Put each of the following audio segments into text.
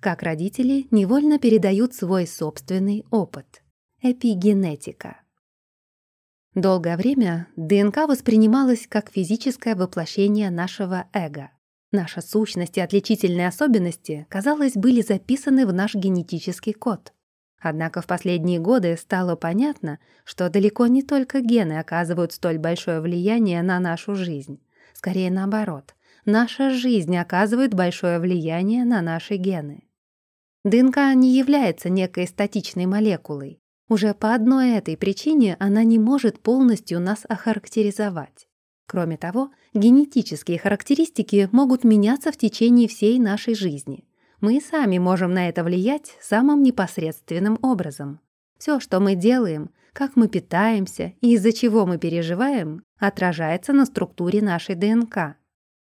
Как родители невольно передают свой собственный опыт. Эпигенетика. Долгое время ДНК воспринималась как физическое воплощение нашего эго. Наша сущность и отличительные особенности, казалось, были записаны в наш генетический код. Однако в последние годы стало понятно, что далеко не только гены оказывают столь большое влияние на нашу жизнь. Скорее наоборот, наша жизнь оказывает большое влияние на наши гены. ДНК не является некой статичной молекулой. Уже по одной этой причине она не может полностью нас охарактеризовать. Кроме того, генетические характеристики могут меняться в течение всей нашей жизни. Мы сами можем на это влиять самым непосредственным образом. Все, что мы делаем, как мы питаемся и из-за чего мы переживаем, отражается на структуре нашей ДНК.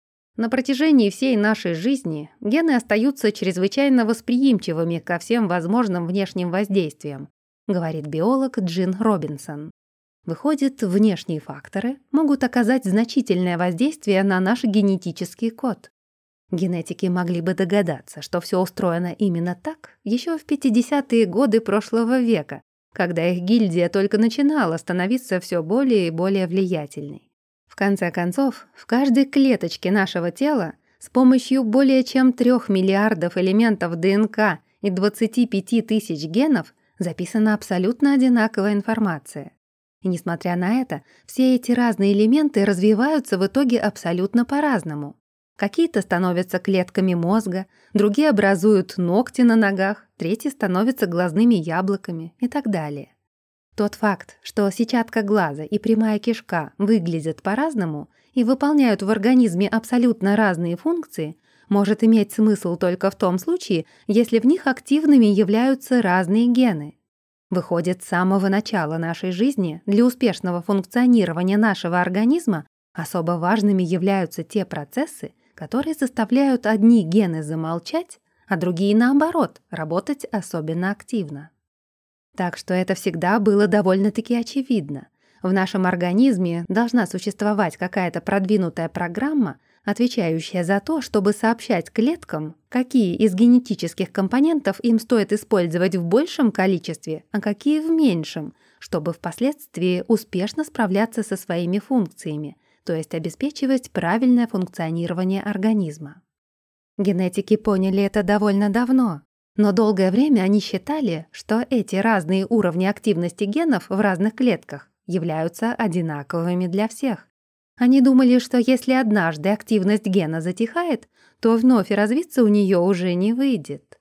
На протяжении всей нашей жизни гены остаются чрезвычайно восприимчивыми ко всем возможным внешним воздействиям, говорит биолог Джин Робинсон. Выходит, внешние факторы могут оказать значительное воздействие на наш генетический код. Генетики могли бы догадаться, что все устроено именно так еще в 50-е годы прошлого века, когда их гильдия только начинала становиться все более и более влиятельной. В конце концов, в каждой клеточке нашего тела с помощью более чем 3 миллиардов элементов ДНК и 25 тысяч генов записана абсолютно одинаковая информация. И несмотря на это, все эти разные элементы развиваются в итоге абсолютно по-разному. Какие-то становятся клетками мозга, другие образуют ногти на ногах, третьи становятся глазными яблоками и так далее. Тот факт, что сетчатка глаза и прямая кишка выглядят по-разному и выполняют в организме абсолютно разные функции, может иметь смысл только в том случае, если в них активными являются разные гены. Выходит, с самого начала нашей жизни для успешного функционирования нашего организма особо важными являются те процессы, которые заставляют одни гены замолчать, а другие, наоборот, работать особенно активно. Так что это всегда было довольно-таки очевидно. В нашем организме должна существовать какая-то продвинутая программа, отвечающая за то, чтобы сообщать клеткам, какие из генетических компонентов им стоит использовать в большем количестве, а какие в меньшем, чтобы впоследствии успешно справляться со своими функциями, то есть обеспечивать правильное функционирование организма. Генетики поняли это довольно давно, но долгое время они считали, что эти разные уровни активности генов в разных клетках являются одинаковыми для всех. Они думали, что если однажды активность гена затихает, то вновь развиться у нее уже не выйдет.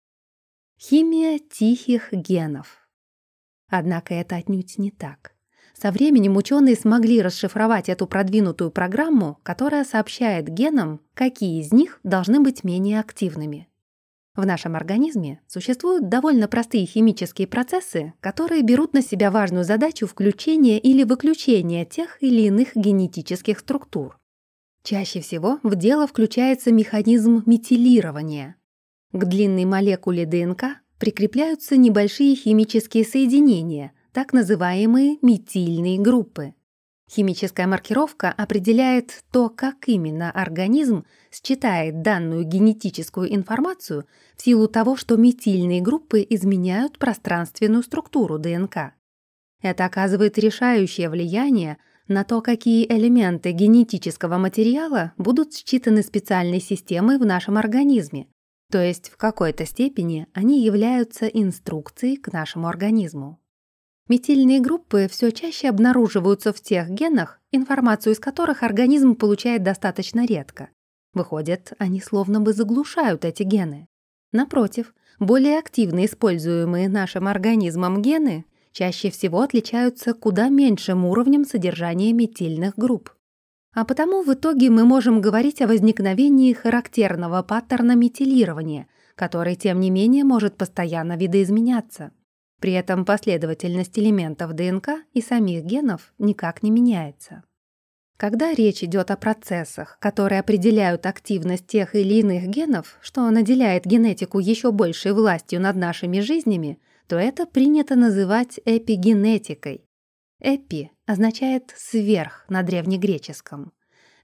Химия тихих генов. Однако это отнюдь не так. Со временем ученые смогли расшифровать эту продвинутую программу, которая сообщает генам, какие из них должны быть менее активными. В нашем организме существуют довольно простые химические процессы, которые берут на себя важную задачу включения или выключения тех или иных генетических структур. Чаще всего в дело включается механизм метилирования. К длинной молекуле ДНК прикрепляются небольшие химические соединения, так называемые метильные группы. Химическая маркировка определяет то, как именно организм считает данную генетическую информацию в силу того, что метильные группы изменяют пространственную структуру ДНК. Это оказывает решающее влияние на то, какие элементы генетического материала будут считаны специальной системой в нашем организме, то есть в какой-то степени они являются инструкцией к нашему организму. Метильные группы все чаще обнаруживаются в тех генах, информацию из которых организм получает достаточно редко. Выходит, они словно бы заглушают эти гены. Напротив, более активно используемые нашим организмом гены чаще всего отличаются куда меньшим уровнем содержания метильных групп. А потому в итоге мы можем говорить о возникновении характерного паттерна метилирования, который, тем не менее, может постоянно видоизменяться. При этом последовательность элементов ДНК и самих генов никак не меняется. Когда речь идет о процессах, которые определяют активность тех или иных генов, что наделяет генетику еще большей властью над нашими жизнями, то это принято называть эпигенетикой. «Эпи» означает «сверх» на древнегреческом.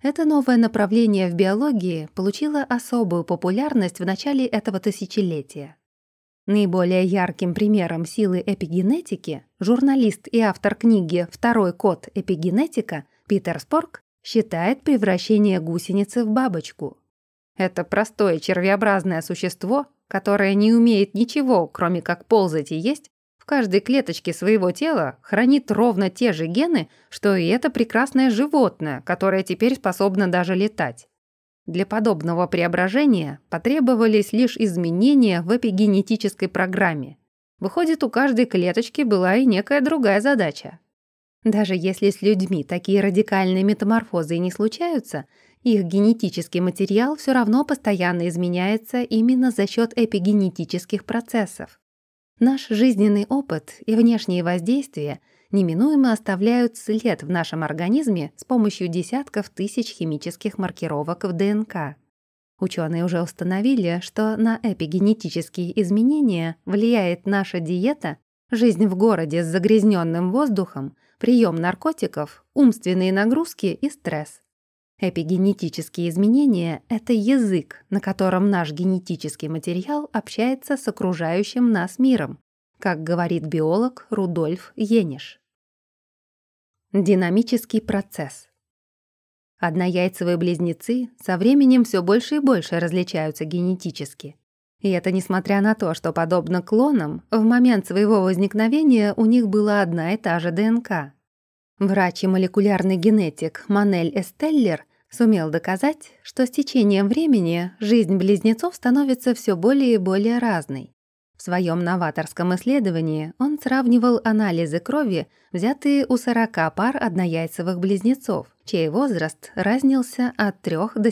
Это новое направление в биологии получило особую популярность в начале этого тысячелетия. Наиболее ярким примером силы эпигенетики журналист и автор книги «Второй код эпигенетика» Питер Спорк считает превращение гусеницы в бабочку. Это простое червеобразное существо, которое не умеет ничего, кроме как ползать и есть, в каждой клеточке своего тела хранит ровно те же гены, что и это прекрасное животное, которое теперь способно даже летать. Для подобного преображения потребовались лишь изменения в эпигенетической программе. Выходит, у каждой клеточки была и некая другая задача. Даже если с людьми такие радикальные метаморфозы и не случаются, их генетический материал все равно постоянно изменяется именно за счет эпигенетических процессов. Наш жизненный опыт и внешние воздействия неминуемо оставляют след в нашем организме с помощью десятков тысяч химических маркировок в ДНК. Ученые уже установили, что на эпигенетические изменения влияет наша диета, жизнь в городе с загрязненным воздухом, прием наркотиков, умственные нагрузки и стресс. Эпигенетические изменения — это язык, на котором наш генетический материал общается с окружающим нас миром, как говорит биолог Рудольф Ениш. Динамический процесс. Однояйцевые близнецы со временем все больше и больше различаются генетически. И это несмотря на то, что, подобно клонам, в момент своего возникновения у них была одна и та же ДНК. Врач и молекулярный генетик Манель Эстеллер сумел доказать, что с течением времени жизнь близнецов становится все более и более разной. В своем новаторском исследовании он сравнивал анализы крови, взятые у 40 пар однояйцевых близнецов, чей возраст разнился от 3 до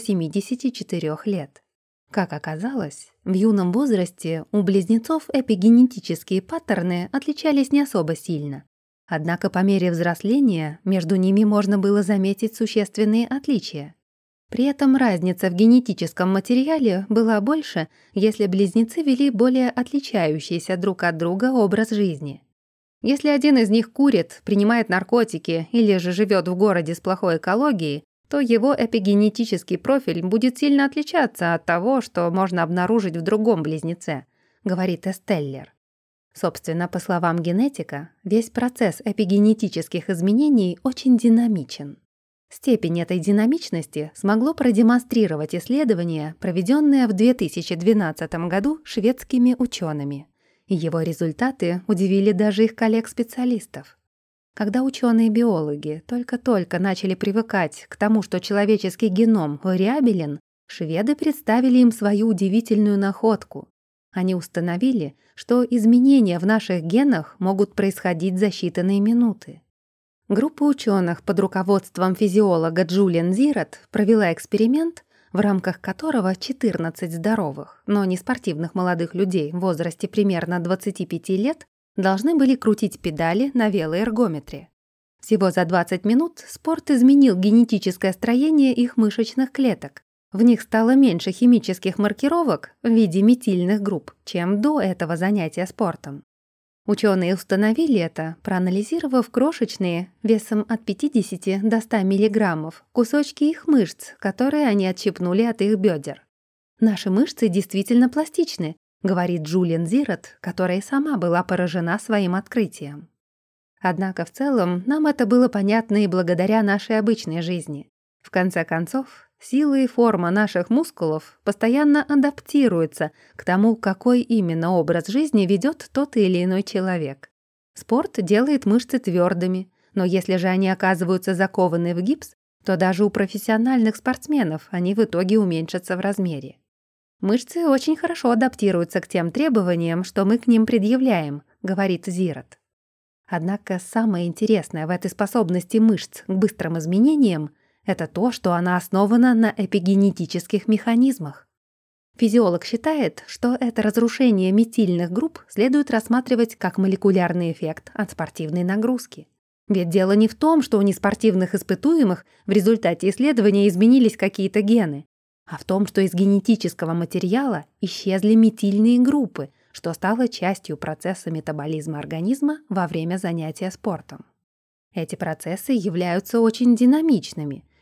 74 лет. Как оказалось, в юном возрасте у близнецов эпигенетические паттерны отличались не особо сильно. Однако по мере взросления между ними можно было заметить существенные отличия. При этом разница в генетическом материале была больше, если близнецы вели более отличающийся друг от друга образ жизни. Если один из них курит, принимает наркотики или же живет в городе с плохой экологией, то его эпигенетический профиль будет сильно отличаться от того, что можно обнаружить в другом близнеце, говорит Эстеллер. Собственно, по словам генетика, весь процесс эпигенетических изменений очень динамичен. Степень этой динамичности смогло продемонстрировать исследование, проведенное в 2012 году шведскими учеными. И его результаты удивили даже их коллег-специалистов. Когда ученые-биологи только-только начали привыкать к тому, что человеческий геном вариабелен, шведы представили им свою удивительную находку. Они установили, что изменения в наших генах могут происходить за считанные минуты. Группа ученых под руководством физиолога Джулиан Зират провела эксперимент, в рамках которого 14 здоровых, но не спортивных молодых людей в возрасте примерно 25 лет должны были крутить педали на велоэргометре. Всего за 20 минут спорт изменил генетическое строение их мышечных клеток. В них стало меньше химических маркировок в виде метильных групп, чем до этого занятия спортом. Ученые установили это, проанализировав крошечные, весом от 50 до 100 миллиграммов, кусочки их мышц, которые они отщипнули от их бедер. «Наши мышцы действительно пластичны», — говорит Джулиан Зират, которая сама была поражена своим открытием. Однако в целом нам это было понятно и благодаря нашей обычной жизни. В конце концов, сила и форма наших мускулов постоянно адаптируются к тому, какой именно образ жизни ведет тот или иной человек. Спорт делает мышцы твердыми, но если же они оказываются закованы в гипс, то даже у профессиональных спортсменов они в итоге уменьшатся в размере. Мышцы очень хорошо адаптируются к тем требованиям, что мы к ним предъявляем, говорит Зират. Однако самое интересное в этой способности мышц к быстрым изменениям — это то, что она основана на эпигенетических механизмах. Физиолог считает, что это разрушение метильных групп следует рассматривать как молекулярный эффект от спортивной нагрузки. Ведь дело не в том, что у неспортивных испытуемых в результате исследования изменились какие-то гены, а в том, что из генетического материала исчезли метильные группы, что стало частью процесса метаболизма организма во время занятия спортом. Эти процессы являются очень динамичными,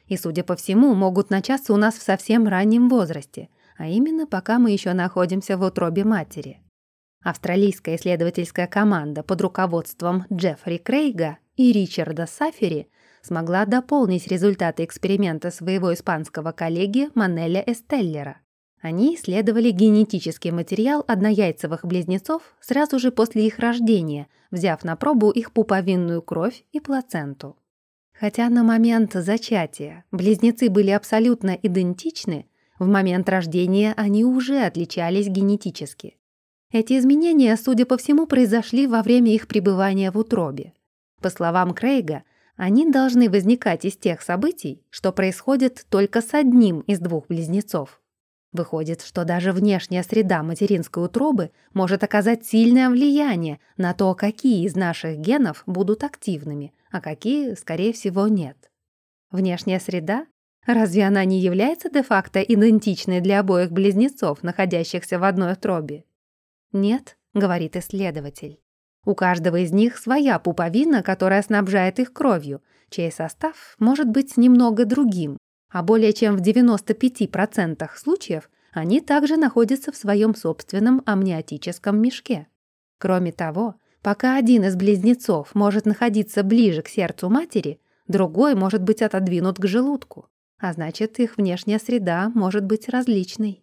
и, судя по всему, могут начаться у нас в совсем раннем возрасте, а именно пока мы еще находимся в утробе матери. Австралийская исследовательская команда под руководством Джеффри Крейга и Ричарда Саффери смогла дополнить результаты эксперимента своего испанского коллеги Манеля Эстеллера. Они исследовали генетический материал однояйцевых близнецов сразу же после их рождения, взяв на пробу их пуповинную кровь и плаценту. Хотя на момент зачатия близнецы были абсолютно идентичны, в момент рождения они уже отличались генетически. Эти изменения, судя по всему, произошли во время их пребывания в утробе. По словам Крейга, они должны возникать из тех событий, что происходит только с одним из двух близнецов. Выходит, что даже внешняя среда материнской утробы может оказать сильное влияние на то, какие из наших генов будут активными, а какие, скорее всего, нет. Внешняя среда? Разве она не является де-факто идентичной для обоих близнецов, находящихся в одной утробе? Нет, говорит исследователь. У каждого из них своя пуповина, которая снабжает их кровью, чей состав может быть немного другим, а более чем в 95% случаев они также находятся в своем собственном амниотическом мешке. Кроме того, пока один из близнецов может находиться ближе к сердцу матери, другой может быть отодвинут к желудку, а значит, их внешняя среда может быть различной.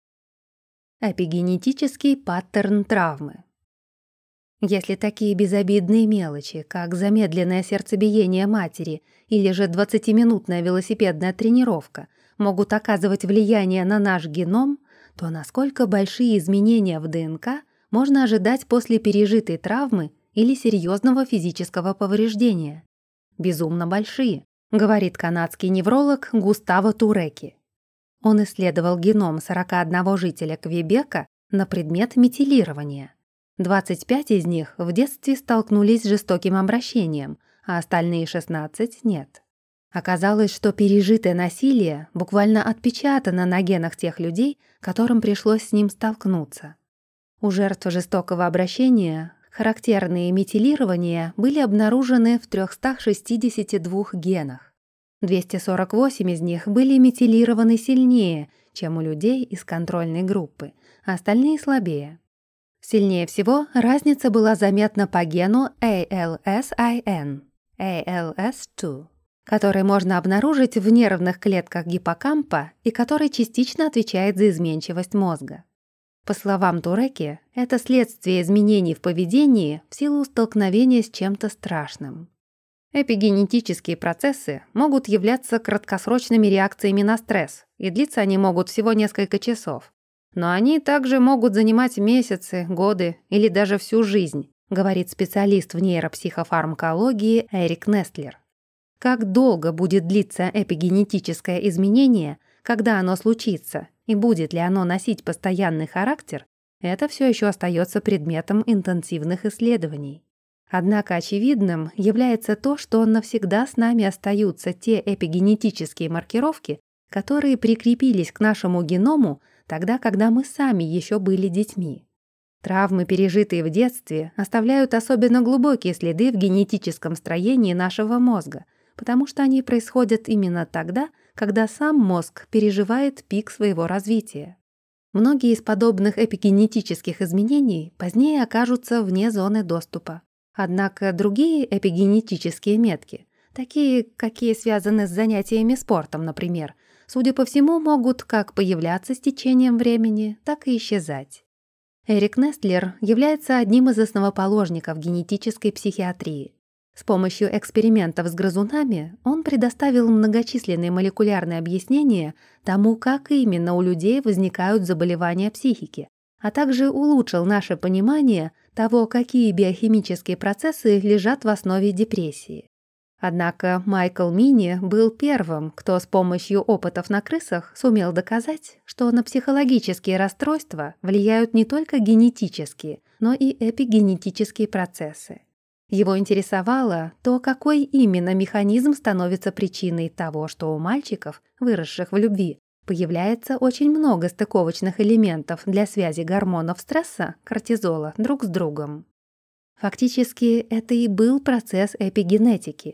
Эпигенетический паттерн травмы. Если такие безобидные мелочи, как замедленное сердцебиение матери или же 20-минутная велосипедная тренировка, могут оказывать влияние на наш геном, то насколько большие изменения в ДНК можно ожидать после пережитой травмы или серьезного физического повреждения? Безумно большие, говорит канадский невролог Густаво Туреки. Он исследовал геном 41 жителя Квебека на предмет метилирования. 25 из них в детстве столкнулись с жестоким обращением, а остальные 16 — нет. Оказалось, что пережитое насилие буквально отпечатано на генах тех людей, которым пришлось с ним столкнуться. У жертв жестокого обращения характерные метилирования были обнаружены в 362 генах. 248 из них были метилированы сильнее, чем у людей из контрольной группы, а остальные слабее. Сильнее всего разница была заметна по гену ALS-IN, ALS2, который можно обнаружить в нервных клетках гиппокампа и который частично отвечает за изменчивость мозга. По словам Туреки, это следствие изменений в поведении в силу столкновения с чем-то страшным. Эпигенетические процессы могут являться краткосрочными реакциями на стресс, и длиться они могут всего несколько часов. Но они также могут занимать месяцы, годы или даже всю жизнь, говорит специалист в нейропсихофармакологии Эрик Нестлер. Как долго будет длиться эпигенетическое изменение, когда оно случится, и будет ли оно носить постоянный характер, это все еще остается предметом интенсивных исследований. Однако очевидным является то, что навсегда с нами остаются те эпигенетические маркировки, которые прикрепились к нашему геному тогда, когда мы сами еще были детьми. Травмы, пережитые в детстве, оставляют особенно глубокие следы в генетическом строении нашего мозга, потому что они происходят именно тогда, когда сам мозг переживает пик своего развития. Многие из подобных эпигенетических изменений позднее окажутся вне зоны доступа. Однако другие эпигенетические метки, такие, какие связаны с занятиями спортом, например, судя по всему, могут как появляться с течением времени, так и исчезать. Эрик Нестлер является одним из основоположников генетической психиатрии. С помощью экспериментов с грызунами он предоставил многочисленные молекулярные объяснения тому, как именно у людей возникают заболевания психики, а также улучшил наше понимание того, какие биохимические процессы лежат в основе депрессии. Однако Майкл Мини был первым, кто с помощью опытов на крысах сумел доказать, что на психологические расстройства влияют не только генетические, но и эпигенетические процессы. Его интересовало то, какой именно механизм становится причиной того, что у мальчиков, выросших в любви, появляется очень много стыковочных элементов для связи гормонов стресса, кортизола, друг с другом. Фактически, это и был процесс эпигенетики.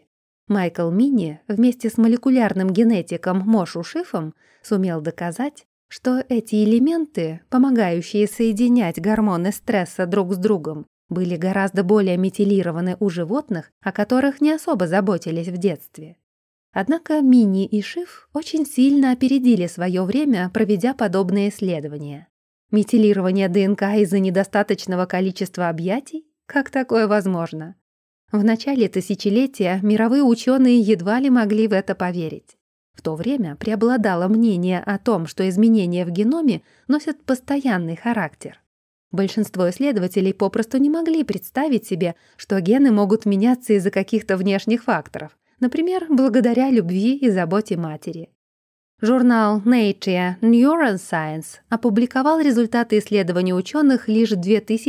Майкл Мини вместе с молекулярным генетиком Мошу Шифом сумел доказать, что эти элементы, помогающие соединять гормоны стресса друг с другом, были гораздо более метилированы у животных, о которых не особо заботились в детстве. Однако Мини и Шиф очень сильно опередили свое время, проведя подобные исследования. Метилирование ДНК из-за недостаточного количества объятий? Как такое возможно? В начале тысячелетия мировые ученые едва ли могли в это поверить. В то время преобладало мнение о том, что изменения в геноме носят постоянный характер. Большинство исследователей попросту не могли представить себе, что гены могут меняться из-за каких-то внешних факторов, например, благодаря любви и заботе матери. Журнал Nature Neuroscience опубликовал результаты исследований ученых лишь в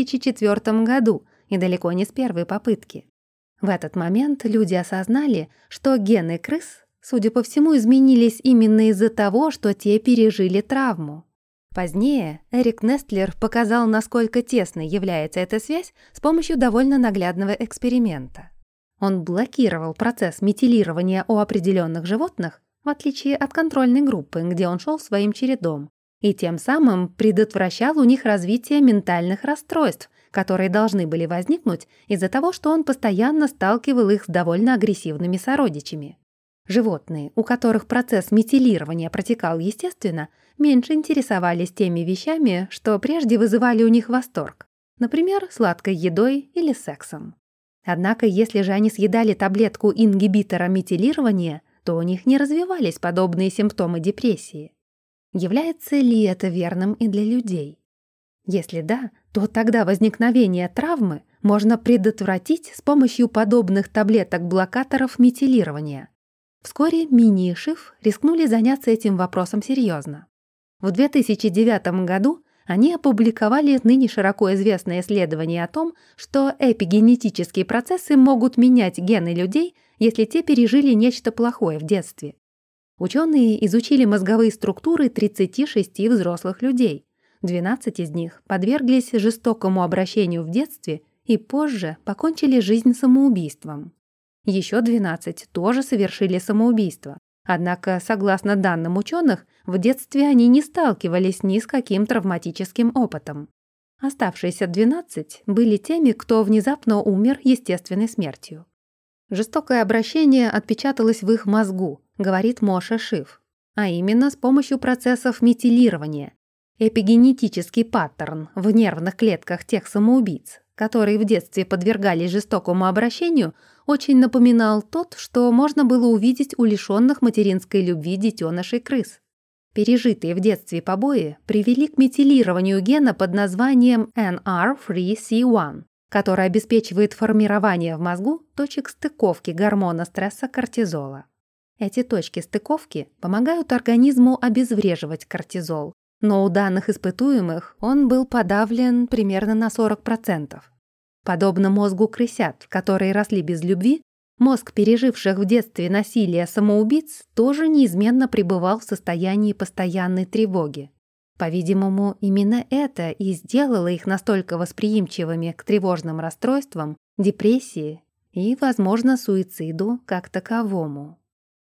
2004 году и далеко не с первой попытки. В этот момент люди осознали, что гены крыс, судя по всему, изменились именно из-за того, что те пережили травму. Позднее Эрик Нестлер показал, насколько тесной является эта связь с помощью довольно наглядного эксперимента. Он блокировал процесс метилирования у определенных животных, в отличие от контрольной группы, где он шел своим чередом, и тем самым предотвращал у них развитие ментальных расстройств, которые должны были возникнуть из-за того, что он постоянно сталкивал их с довольно агрессивными сородичами. Животные, у которых процесс метилирования протекал естественно, меньше интересовались теми вещами, что прежде вызывали у них восторг, например, сладкой едой или сексом. Однако, если же они съедали таблетку ингибитора метилирования, то у них не развивались подобные симптомы депрессии. Является ли это верным и для людей? Если да, то тогда возникновение травмы можно предотвратить с помощью подобных таблеток-блокаторов метилирования. Вскоре Мини и Шиф рискнули заняться этим вопросом серьезно. В 2009 году они опубликовали ныне широко известное исследование о том, что эпигенетические процессы могут менять гены людей, если те пережили нечто плохое в детстве. Ученые изучили мозговые структуры 36 взрослых людей. 12 из них подверглись жестокому обращению в детстве и позже покончили жизнь самоубийством. Еще 12 тоже совершили самоубийство. Однако, согласно данным ученых, в детстве они не сталкивались ни с каким травматическим опытом. Оставшиеся 12 были теми, кто внезапно умер естественной смертью. Жестокое обращение отпечаталось в их мозгу, говорит Моша Шиф, а именно с помощью процессов метилирования. Эпигенетический паттерн в нервных клетках тех самоубийц, которые в детстве подвергались жестокому обращению, очень напоминал тот, что можно было увидеть у лишённых материнской любви детенышей крыс. Пережитые в детстве побои привели к метилированию гена под названием NR3C1, который обеспечивает формирование в мозгу точек стыковки гормона стресса кортизола. Эти точки стыковки помогают организму обезвреживать кортизол, но у данных испытуемых он был подавлен примерно на 40%. Подобно мозгу крысят, которые росли без любви, мозг переживших в детстве насилие самоубийц тоже неизменно пребывал в состоянии постоянной тревоги. По-видимому, именно это и сделало их настолько восприимчивыми к тревожным расстройствам, депрессии и, возможно, суициду как таковому.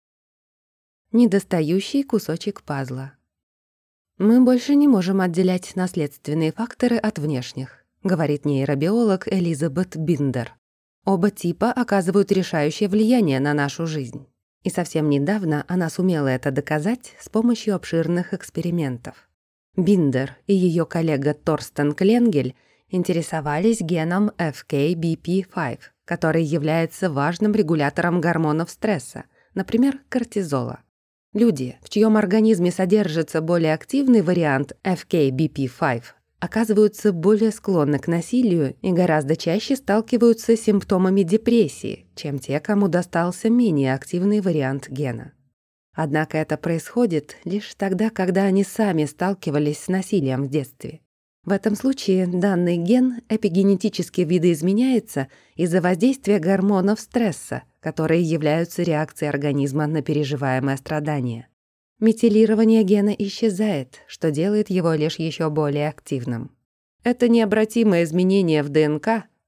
Недостающий кусочек пазла. Мы больше не можем отделять наследственные факторы от внешних, говорит нейробиолог Элизабет Биндер. Оба типа оказывают решающее влияние на нашу жизнь. И совсем недавно она сумела это доказать с помощью обширных экспериментов. Биндер и ее коллега Торстен Кленгель интересовались геном FKBP5, который является важным регулятором гормонов стресса, например, кортизола. Люди, в чьем организме содержится более активный вариант FKBP5, оказываются более склонны к насилию и гораздо чаще сталкиваются с симптомами депрессии, чем те, кому достался менее активный вариант гена. Однако это происходит лишь тогда, когда они сами сталкивались с насилием в детстве. В этом случае данный ген эпигенетически видоизменяется из-за воздействия гормонов стресса, которые являются реакцией организма на переживаемое страдание. Метилирование гена исчезает, что делает его лишь еще более активным. Это необратимое изменение в ДНК,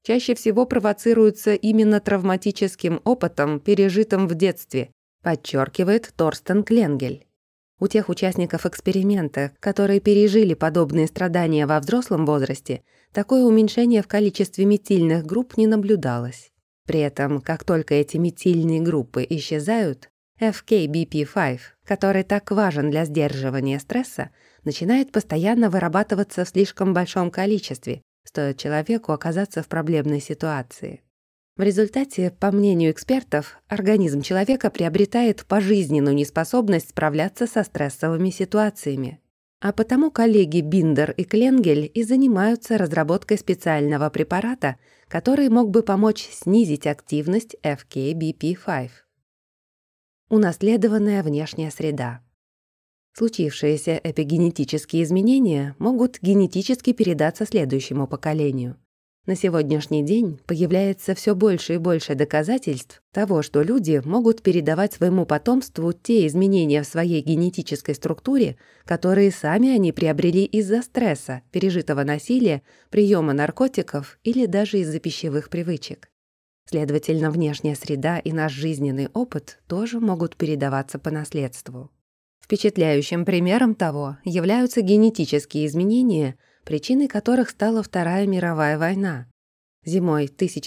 чаще всего провоцируются именно травматическим опытом, пережитым в детстве, подчеркивает Торстен Кленгель. У тех участников эксперимента, которые пережили подобные страдания во взрослом возрасте, такое уменьшение в количестве метильных групп не наблюдалось. При этом, как только эти метильные группы исчезают, FKBP5, который так важен для сдерживания стресса, начинает постоянно вырабатываться в слишком большом количестве, стоит человеку оказаться в проблемной ситуации. В результате, по мнению экспертов, организм человека приобретает пожизненную неспособность справляться со стрессовыми ситуациями. А потому коллеги Биндер и Кленгель и занимаются разработкой специального препарата, который мог бы помочь снизить активность FKBP5. Унаследованная внешняя среда. Случившиеся эпигенетические изменения могут генетически передаться следующему поколению. На сегодняшний день появляется все больше и больше доказательств того, что люди могут передавать своему потомству те изменения в своей генетической структуре, которые сами они приобрели из-за стресса, пережитого насилия, приема наркотиков или даже из-за пищевых привычек. Следовательно, внешняя среда и наш жизненный опыт тоже могут передаваться по наследству. Впечатляющим примером того являются генетические изменения, причиной которых стала Вторая мировая война. Зимой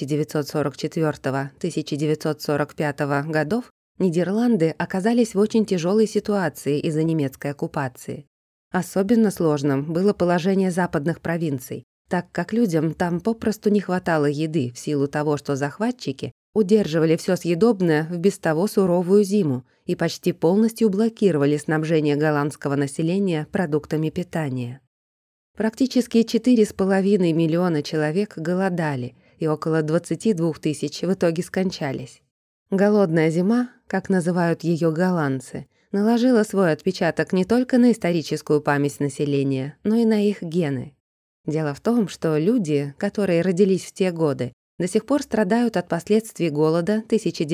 1944-1945 годов Нидерланды оказались в очень тяжелой ситуации из-за немецкой оккупации. Особенно сложным было положение западных провинций, так как людям там попросту не хватало еды в силу того, что захватчики удерживали все съедобное в без того суровую зиму и почти полностью блокировали снабжение голландского населения продуктами питания. Практически 4,5 миллиона человек голодали, и около 22 тысяч в итоге скончались. Голодная зима, как называют ее голландцы, наложила свой отпечаток не только на историческую память населения, но и на их гены. Дело в том, что люди, которые родились в те годы, до сих пор страдают от последствий голода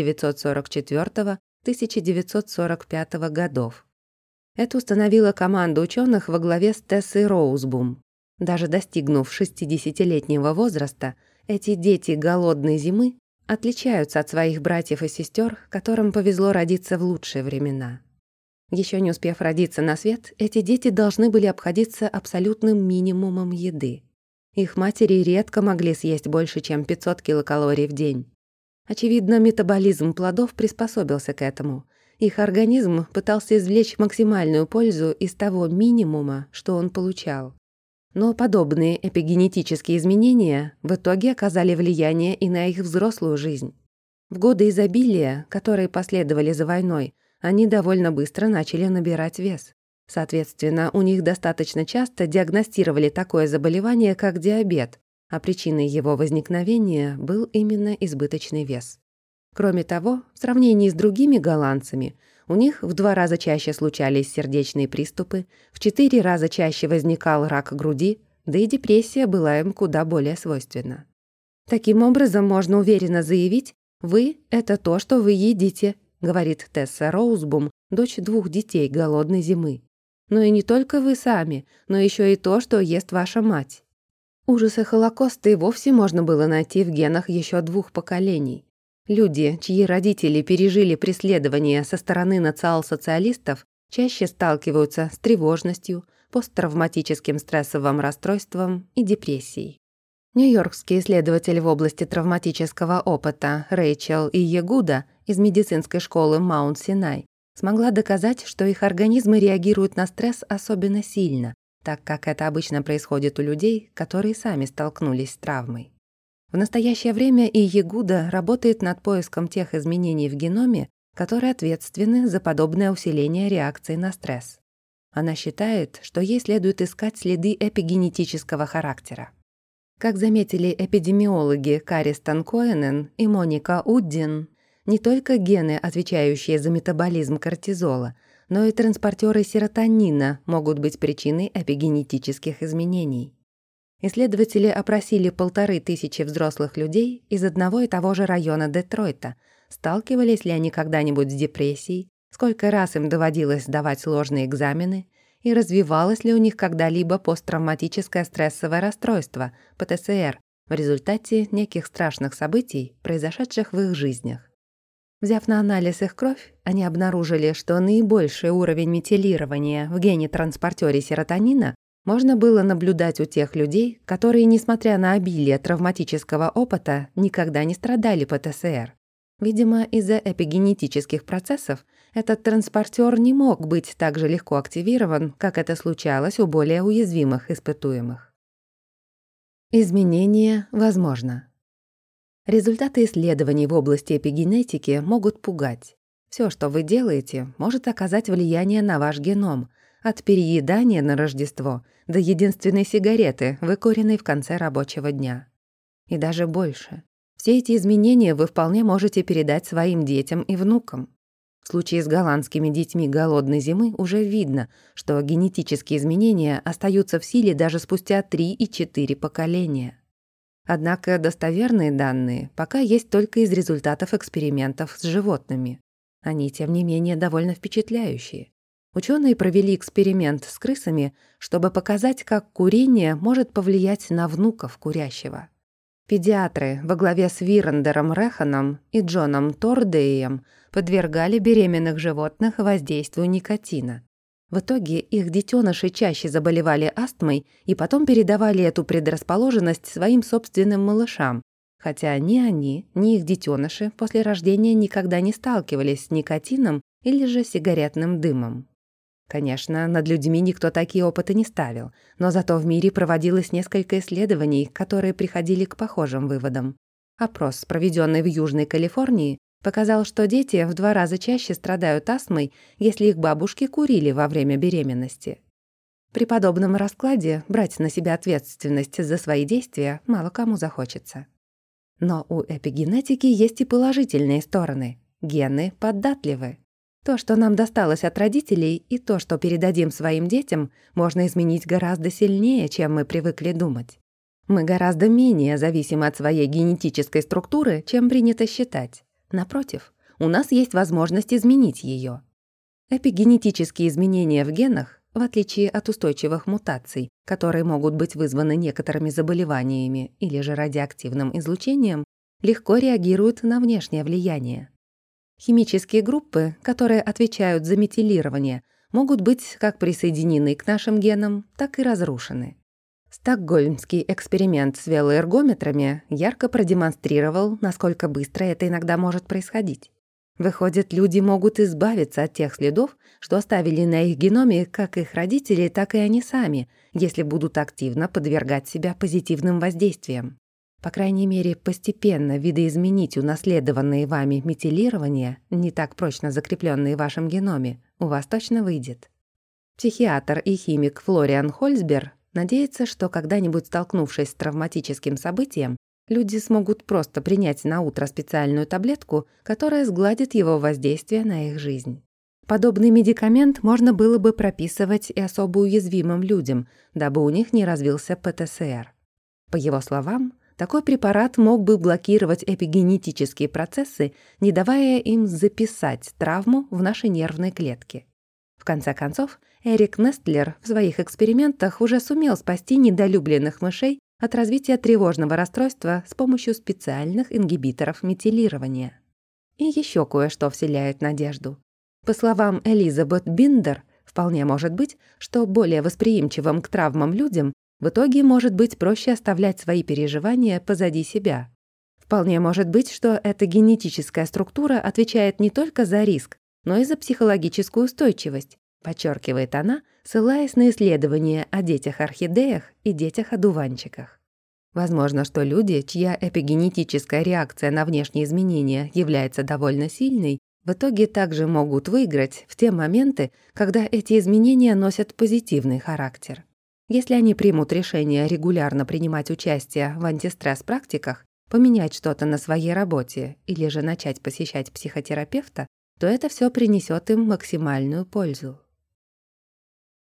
1944-1945 годов. Это установила команда ученых во главе с Тессой Роузбум. Даже достигнув 60-летнего возраста, эти дети голодной зимы отличаются от своих братьев и сестер, которым повезло родиться в лучшие времена. Еще не успев родиться на свет, эти дети должны были обходиться абсолютным минимумом еды. Их матери редко могли съесть больше, чем 500 килокалорий в день. Очевидно, метаболизм плодов приспособился к этому. Их организм пытался извлечь максимальную пользу из того минимума, что он получал. Но подобные эпигенетические изменения в итоге оказали влияние и на их взрослую жизнь. В годы изобилия, которые последовали за войной, они довольно быстро начали набирать вес. Соответственно, у них достаточно часто диагностировали такое заболевание, как диабет, а причиной его возникновения был именно избыточный вес. Кроме того, в сравнении с другими голландцами, у них в 2 раза чаще случались сердечные приступы, в 4 раза чаще возникал рак груди, да и депрессия была им куда более свойственна. Таким образом, можно уверенно заявить: «Вы — это то, что вы едите», говорит Тесса Роузбум, дочь 2 детей голодной зимы. Но и не только вы сами, но еще и то, что ест ваша мать. Ужасы Холокоста и вовсе можно было найти в генах еще 2 поколений. Люди, чьи родители пережили преследование со стороны национал-социалистов, чаще сталкиваются с тревожностью, посттравматическим стрессовым расстройством и депрессией. Нью-Йоркский исследователь в области травматического опыта Рэйчел Иегуда из медицинской школы Маунт-Синай смогла доказать, что их организмы реагируют на стресс особенно сильно, так как это обычно происходит у людей, которые сами столкнулись с травмой. В настоящее время Иегуда работает над поиском тех изменений в геноме, которые ответственны за подобное усиление реакции на стресс. Она считает, что ей следует искать следы эпигенетического характера. Как заметили эпидемиологи Каристон Коэнен и Моника Уддин, не только гены, отвечающие за метаболизм кортизола, но и транспортеры серотонина могут быть причиной эпигенетических изменений. Исследователи опросили 1500 взрослых людей из одного и того же района Детройта, сталкивались ли они когда-нибудь с депрессией, сколько раз им доводилось сдавать сложные экзамены и развивалось ли у них когда-либо посттравматическое стрессовое расстройство, ПТСР, в результате неких страшных событий, произошедших в их жизнях. Взяв на анализ их кровь, они обнаружили, что наибольший уровень метилирования в гене-транспортере серотонина можно было наблюдать у тех людей, которые, несмотря на обилие травматического опыта, никогда не страдали ПТСР. Видимо, из-за эпигенетических процессов этот транспортер не мог быть так же легко активирован, как это случалось у более уязвимых испытуемых. Изменение возможно. Результаты исследований в области эпигенетики могут пугать. Все, что вы делаете, может оказать влияние на ваш геном, от переедания на Рождество до единственной сигареты, выкуренной в конце рабочего дня. И даже больше. Все эти изменения вы вполне можете передать своим детям и внукам. В случае с голландскими детьми голодной зимы уже видно, что генетические изменения остаются в силе даже спустя 3 и 4 поколения. Однако достоверные данные пока есть только из результатов экспериментов с животными. Они, тем не менее, довольно впечатляющие. Ученые провели эксперимент с крысами, чтобы показать, как курение может повлиять на внуков курящего. Педиатры во главе с Вирендером Реханом и Джоном Тордеем подвергали беременных животных воздействию никотина. В итоге их детеныши чаще заболевали астмой и потом передавали эту предрасположенность своим собственным малышам, хотя ни они, ни их детеныши после рождения никогда не сталкивались с никотином или же сигаретным дымом. Конечно, над людьми никто такие опыты не ставил, но зато в мире проводилось несколько исследований, которые приходили к похожим выводам. Опрос, проведенный в Южной Калифорнии, показал, что дети в 2 раза чаще страдают астмой, если их бабушки курили во время беременности. При подобном раскладе брать на себя ответственность за свои действия мало кому захочется. Но у эпигенетики есть и положительные стороны. Гены податливы. То, что нам досталось от родителей, и то, что передадим своим детям, можно изменить гораздо сильнее, чем мы привыкли думать. Мы гораздо менее зависимы от своей генетической структуры, чем принято считать. Напротив, у нас есть возможность изменить ее. Эпигенетические изменения в генах, в отличие от устойчивых мутаций, которые могут быть вызваны некоторыми заболеваниями или же радиоактивным излучением, легко реагируют на внешнее влияние. Химические группы, которые отвечают за метилирование, могут быть как присоединены к нашим генам, так и разрушены. Стокгольмский эксперимент с велоэргометрами ярко продемонстрировал, насколько быстро это иногда может происходить. Выходит, люди могут избавиться от тех следов, что оставили на их геноме как их родители, так и они сами, если будут активно подвергать себя позитивным воздействиям. По крайней мере, постепенно видоизменить унаследованные вами метилирования, не так прочно закрепленные в вашем геноме, у вас точно выйдет. Психиатр и химик Флориан Хольцбер надеется, что когда-нибудь столкнувшись с травматическим событием, люди смогут просто принять на утро специальную таблетку, которая сгладит его воздействие на их жизнь. Подобный медикамент можно было бы прописывать и особо уязвимым людям, дабы у них не развился ПТСР. По его словам, такой препарат мог бы блокировать эпигенетические процессы, не давая им записать травму в наши нервные клетки. В конце концов, Эрик Нестлер в своих экспериментах уже сумел спасти недолюбленных мышей от развития тревожного расстройства с помощью специальных ингибиторов метилирования. И еще кое-что вселяет надежду. По словам Элизабет Биндер, вполне может быть, что более восприимчивым к травмам людям в итоге может быть проще оставлять свои переживания позади себя. Вполне может быть, что эта генетическая структура отвечает не только за риск, но и за психологическую устойчивость, подчеркивает она, ссылаясь на исследования о детях-орхидеях и детях-одуванчиках. Возможно, что люди, чья эпигенетическая реакция на внешние изменения является довольно сильной, в итоге также могут выиграть в те моменты, когда эти изменения носят позитивный характер. Если они примут решение регулярно принимать участие в антистресс-практиках, поменять что-то на своей работе или же начать посещать психотерапевта, то это все принесет им максимальную пользу.